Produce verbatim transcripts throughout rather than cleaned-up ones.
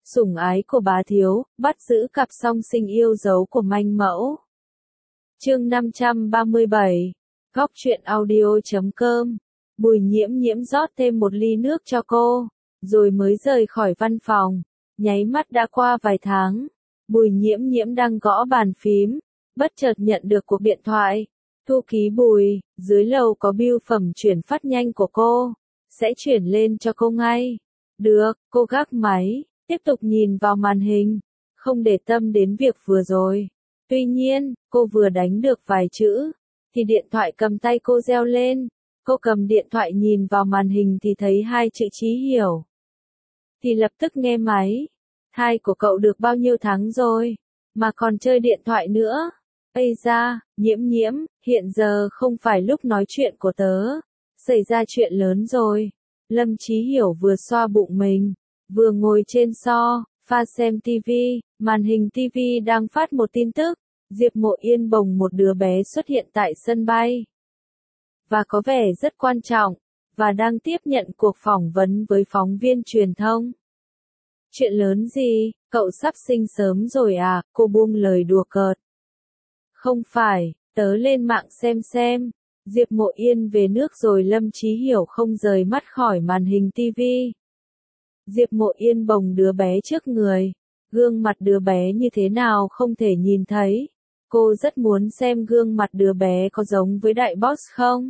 Sủng ái của bá thiếu, bắt giữ cặp song sinh yêu dấu của manh mẫu. Chương năm trăm ba mươi bảy, góc truyện audio chấm com. Bùi Nhiễm Nhiễm rót thêm một ly nước cho cô, rồi mới rời khỏi văn phòng. Nháy mắt đã qua vài tháng, Bùi Nhiễm Nhiễm đang gõ bàn phím, bất chợt nhận được cuộc điện thoại. Thư ký Bùi, dưới lầu có bưu phẩm chuyển phát nhanh của cô, sẽ chuyển lên cho cô ngay. Được, cô gác máy, tiếp tục nhìn vào màn hình, không để tâm đến việc vừa rồi. Tuy nhiên, cô vừa đánh được vài chữ, thì điện thoại cầm tay cô reo lên. Cô cầm điện thoại nhìn vào màn hình thì thấy hai chữ Chí Hiểu. Thì lập tức nghe máy. Thai của cậu được bao nhiêu tháng rồi, mà còn chơi điện thoại nữa. Ây da, Nhiễm Nhiễm, hiện giờ không phải lúc nói chuyện của tớ. Xảy ra chuyện lớn rồi. Lâm Chí Hiểu vừa xoa bụng mình, vừa ngồi trên so, pha xem tivi, màn hình tivi đang phát một tin tức. Diệp Mộ Yên bồng một đứa bé xuất hiện tại sân bay. Và có vẻ rất quan trọng, và đang tiếp nhận cuộc phỏng vấn với phóng viên truyền thông. Chuyện lớn gì, cậu sắp sinh sớm rồi à, cô buông lời đùa cợt. Không phải, tớ lên mạng xem xem. Diệp Mộ Yên về nước rồi. Lâm Chí Hiểu không rời mắt khỏi màn hình tivi. Diệp Mộ Yên bồng đứa bé trước người. Gương mặt đứa bé như thế nào không thể nhìn thấy. Cô rất muốn xem gương mặt đứa bé có giống với đại boss không.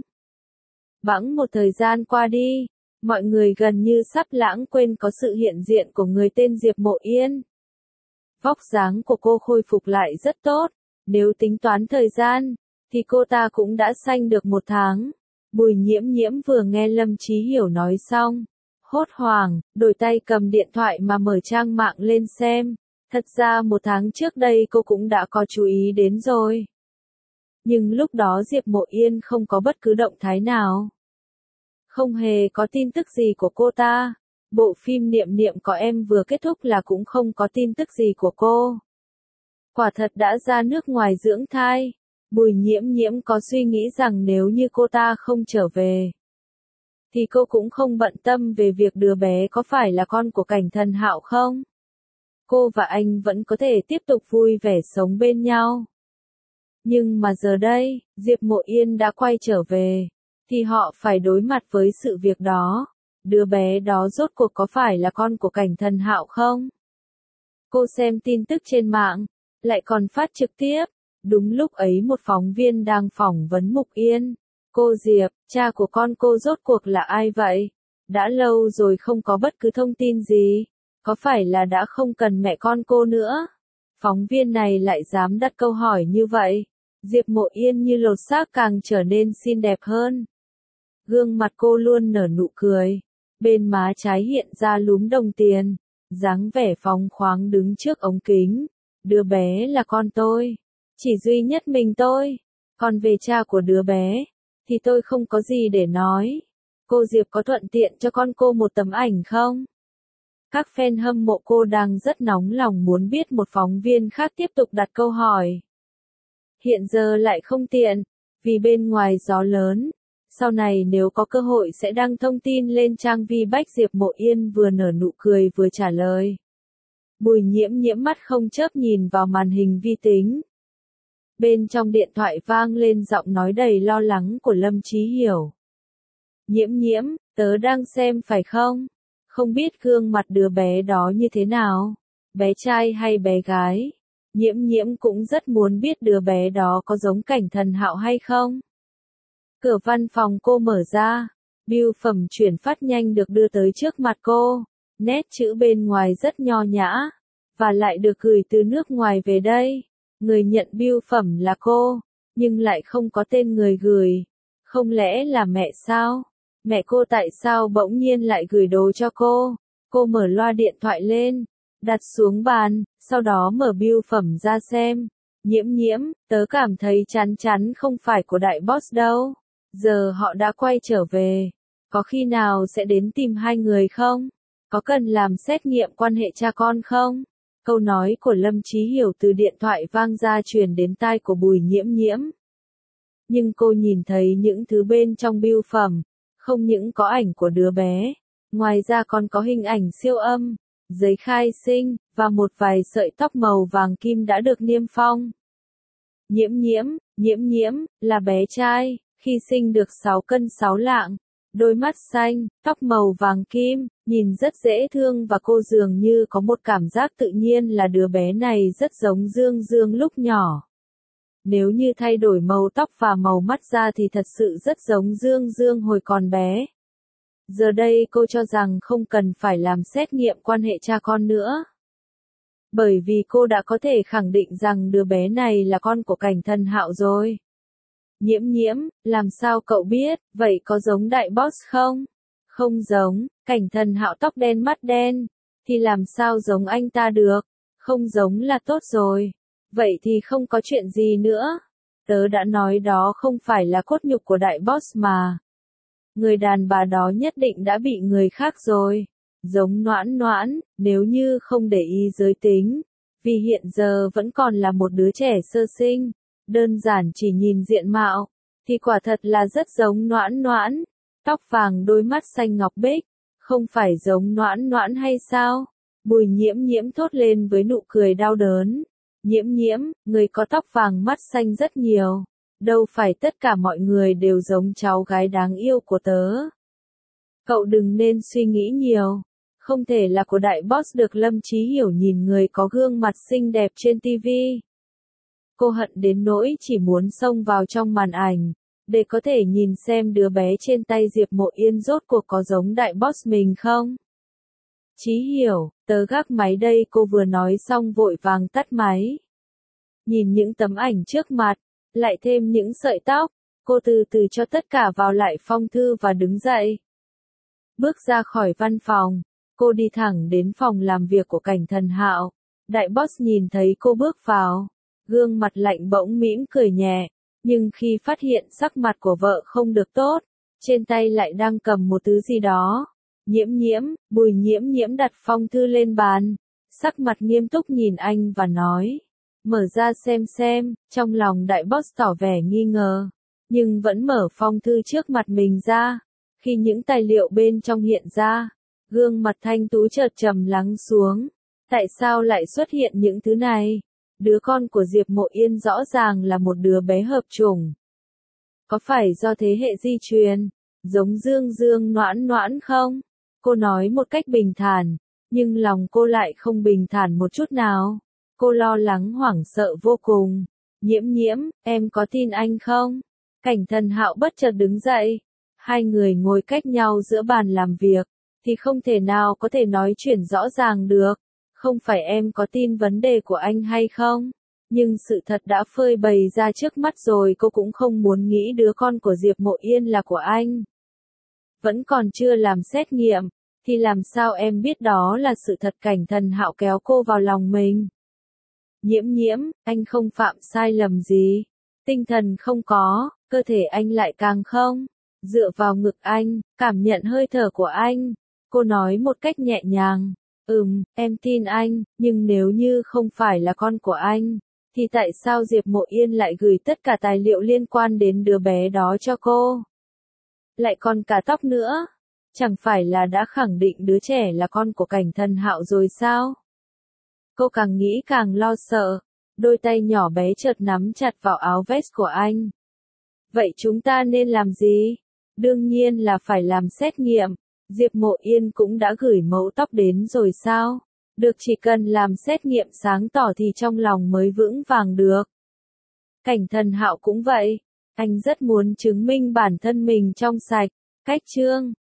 Bẵng một thời gian qua đi, mọi người gần như sắp lãng quên có sự hiện diện của người tên Diệp Mộ Yên. Vóc dáng của cô khôi phục lại rất tốt, nếu tính toán thời gian, thì cô ta cũng đã sanh được một tháng. Bùi Nhiễm Nhiễm vừa nghe Lâm Chí Hiểu nói xong, hốt hoảng, đổi tay cầm điện thoại mà mở trang mạng lên xem. Thật ra một tháng trước đây cô cũng đã có chú ý đến rồi. Nhưng lúc đó Diệp Mộ Yên không có bất cứ động thái nào. Không hề có tin tức gì của cô ta. Bộ phim Niệm Niệm có em vừa kết thúc là cũng không có tin tức gì của cô. Quả thật đã ra nước ngoài dưỡng thai. Bùi Nhiễm Nhiễm có suy nghĩ rằng nếu như cô ta không trở về, thì cô cũng không bận tâm về việc đứa bé có phải là con của Cảnh Thần Hạo không. Cô và anh vẫn có thể tiếp tục vui vẻ sống bên nhau. Nhưng mà giờ đây, Diệp Mộ Yên đã quay trở về, thì họ phải đối mặt với sự việc đó. Đứa bé đó rốt cuộc có phải là con của Cảnh Thần Hạo không? Cô xem tin tức trên mạng, lại còn phát trực tiếp. Đúng lúc ấy một phóng viên đang phỏng vấn Mục Yên. Cô Diệp, cha của con cô rốt cuộc là ai vậy? Đã lâu rồi không có bất cứ thông tin gì. Có phải là đã không cần mẹ con cô nữa? Phóng viên này lại dám đặt câu hỏi như vậy. Diệp Mộ Yên như lột xác càng trở nên xinh đẹp hơn. Gương mặt cô luôn nở nụ cười. Bên má trái hiện ra lúm đồng tiền. Dáng vẻ phóng khoáng đứng trước ống kính. Đứa bé là con tôi. Chỉ duy nhất mình tôi. Còn về cha của đứa bé, thì tôi không có gì để nói. Cô Diệp có thuận tiện cho con cô một tấm ảnh không? Các fan hâm mộ cô đang rất nóng lòng muốn biết. Một phóng viên khác tiếp tục đặt câu hỏi. Hiện giờ lại không tiện, vì bên ngoài gió lớn. Sau này nếu có cơ hội sẽ đăng thông tin lên trang VBách. Diệp Mộ Yên vừa nở nụ cười vừa trả lời. Bùi Nhiễm Nhiễm mắt không chớp nhìn vào màn hình vi tính. Bên trong điện thoại vang lên giọng nói đầy lo lắng của Lâm Chí Hiểu. Nhiễm Nhiễm, tớ đang xem phải không? Không biết gương mặt đứa bé đó như thế nào? Bé trai hay bé gái? Nhiễm Nhiễm cũng rất muốn biết đứa bé đó có giống Cảnh Thần Hạo hay không? Cửa văn phòng cô mở ra. Bưu phẩm chuyển phát nhanh được đưa tới trước mặt cô. Nét chữ bên ngoài rất nho nhã. Và lại được gửi từ nước ngoài về đây. Người nhận bưu phẩm là cô. Nhưng lại không có tên người gửi. Không lẽ là mẹ sao? Mẹ cô tại sao bỗng nhiên lại gửi đồ cho cô? Cô mở loa điện thoại lên, đặt xuống bàn, sau đó mở bưu phẩm ra xem. Nhiễm Nhiễm, tớ cảm thấy chán chán không phải của đại boss đâu. Giờ họ đã quay trở về. Có khi nào sẽ đến tìm hai người không? Có cần làm xét nghiệm quan hệ cha con không? Câu nói của Lâm Chí Hiểu từ điện thoại vang ra truyền đến tai của Bùi Nhiễm Nhiễm. Nhưng cô nhìn thấy những thứ bên trong bưu phẩm. Không những có ảnh của đứa bé, ngoài ra còn có hình ảnh siêu âm, giấy khai sinh, và một vài sợi tóc màu vàng kim đã được niêm phong. Nhiễm nhiễm, nhiễm nhiễm, là bé trai, khi sinh được sáu cân sáu lạng, đôi mắt xanh, tóc màu vàng kim, nhìn rất dễ thương và cô dường như có một cảm giác tự nhiên là đứa bé này rất giống Dương Dương lúc nhỏ. Nếu như thay đổi màu tóc và màu mắt ra thì thật sự rất giống Dương Dương hồi còn bé. Giờ đây cô cho rằng không cần phải làm xét nghiệm quan hệ cha con nữa. Bởi vì cô đã có thể khẳng định rằng đứa bé này là con của Cảnh Thần Hạo rồi. Nhiễm nhiễm, làm sao cậu biết, vậy có giống đại boss không? Không giống, Cảnh Thần Hạo tóc đen mắt đen, thì làm sao giống anh ta được? Không giống là tốt rồi. Vậy thì không có chuyện gì nữa. Tớ đã nói đó không phải là cốt nhục của đại boss mà. Người đàn bà đó nhất định đã bị người khác rồi. Giống Noãn Noãn, nếu như không để ý giới tính. Vì hiện giờ vẫn còn là một đứa trẻ sơ sinh. Đơn giản chỉ nhìn diện mạo. Thì quả thật là rất giống Noãn Noãn. Tóc vàng đôi mắt xanh ngọc bích. Không phải giống Noãn Noãn hay sao? Bùi nhiễm nhiễm thốt lên với nụ cười đau đớn. Nhiễm nhiễm, người có tóc vàng mắt xanh rất nhiều. Đâu phải tất cả mọi người đều giống cháu gái đáng yêu của tớ. Cậu đừng nên suy nghĩ nhiều. Không thể là của đại boss được. Lâm Chí Hiểu nhìn người có gương mặt xinh đẹp trên tivi. Cô hận đến nỗi chỉ muốn xông vào trong màn ảnh, để có thể nhìn xem đứa bé trên tay Diệp Mộ Yên rốt cuộc có giống đại boss mình không. Chí Hiểu, tớ gác máy đây, cô vừa nói xong vội vàng tắt máy. Nhìn những tấm ảnh trước mặt, lại thêm những sợi tóc, cô từ từ cho tất cả vào lại phong thư và đứng dậy. Bước ra khỏi văn phòng, cô đi thẳng đến phòng làm việc của Cảnh Thần Hạo. Đại boss nhìn thấy cô bước vào, gương mặt lạnh bỗng mỉm cười nhẹ, nhưng khi phát hiện sắc mặt của vợ không được tốt, trên tay lại đang cầm một thứ gì đó. Nhiễm nhiễm, Bùi nhiễm nhiễm đặt phong thư lên bàn, sắc mặt nghiêm túc nhìn anh và nói. Mở ra xem xem, trong lòng đại boss tỏ vẻ nghi ngờ, nhưng vẫn mở phong thư trước mặt mình ra. Khi những tài liệu bên trong hiện ra, gương mặt thanh tú chợt trầm lắng xuống. Tại sao lại xuất hiện những thứ này? Đứa con của Diệp Mộ Yên rõ ràng là một đứa bé hợp chủng. Có phải do thế hệ di truyền, giống Dương Dương Noãn Noãn không? Cô nói một cách bình thản, nhưng lòng cô lại không bình thản một chút nào. Cô lo lắng hoảng sợ vô cùng. Nhiễm nhiễm, em có tin anh không? Cảnh Thần Hạo bất chợt đứng dậy. Hai người ngồi cách nhau giữa bàn làm việc, thì không thể nào có thể nói chuyện rõ ràng được. Không phải em có tin vấn đề của anh hay không? Nhưng sự thật đã phơi bày ra trước mắt rồi, cô cũng không muốn nghĩ đứa con của Diệp Mộ Yên là của anh. Vẫn còn chưa làm xét nghiệm, thì làm sao em biết đó là sự thật? Cảnh Thần Hạo kéo cô vào lòng mình. Nhiễm nhiễm, anh không phạm sai lầm gì. Tinh thần không có, cơ thể anh lại càng không. Dựa vào ngực anh, cảm nhận hơi thở của anh. Cô nói một cách nhẹ nhàng. Ừm, em tin anh, nhưng nếu như không phải là con của anh, thì tại sao Diệp Mộ Yên lại gửi tất cả tài liệu liên quan đến đứa bé đó cho cô? Lại còn cả tóc nữa. Chẳng phải là đã khẳng định đứa trẻ là con của Cảnh Thần Hạo rồi sao? Cô càng nghĩ càng lo sợ. Đôi tay nhỏ bé chợt nắm chặt vào áo vest của anh. Vậy chúng ta nên làm gì? Đương nhiên là phải làm xét nghiệm. Diệp Mộ Yên cũng đã gửi mẫu tóc đến rồi sao? Được, chỉ cần làm xét nghiệm sáng tỏ thì trong lòng mới vững vàng được. Cảnh Thần Hạo cũng vậy. Anh rất muốn chứng minh bản thân mình trong sạch. Cách chương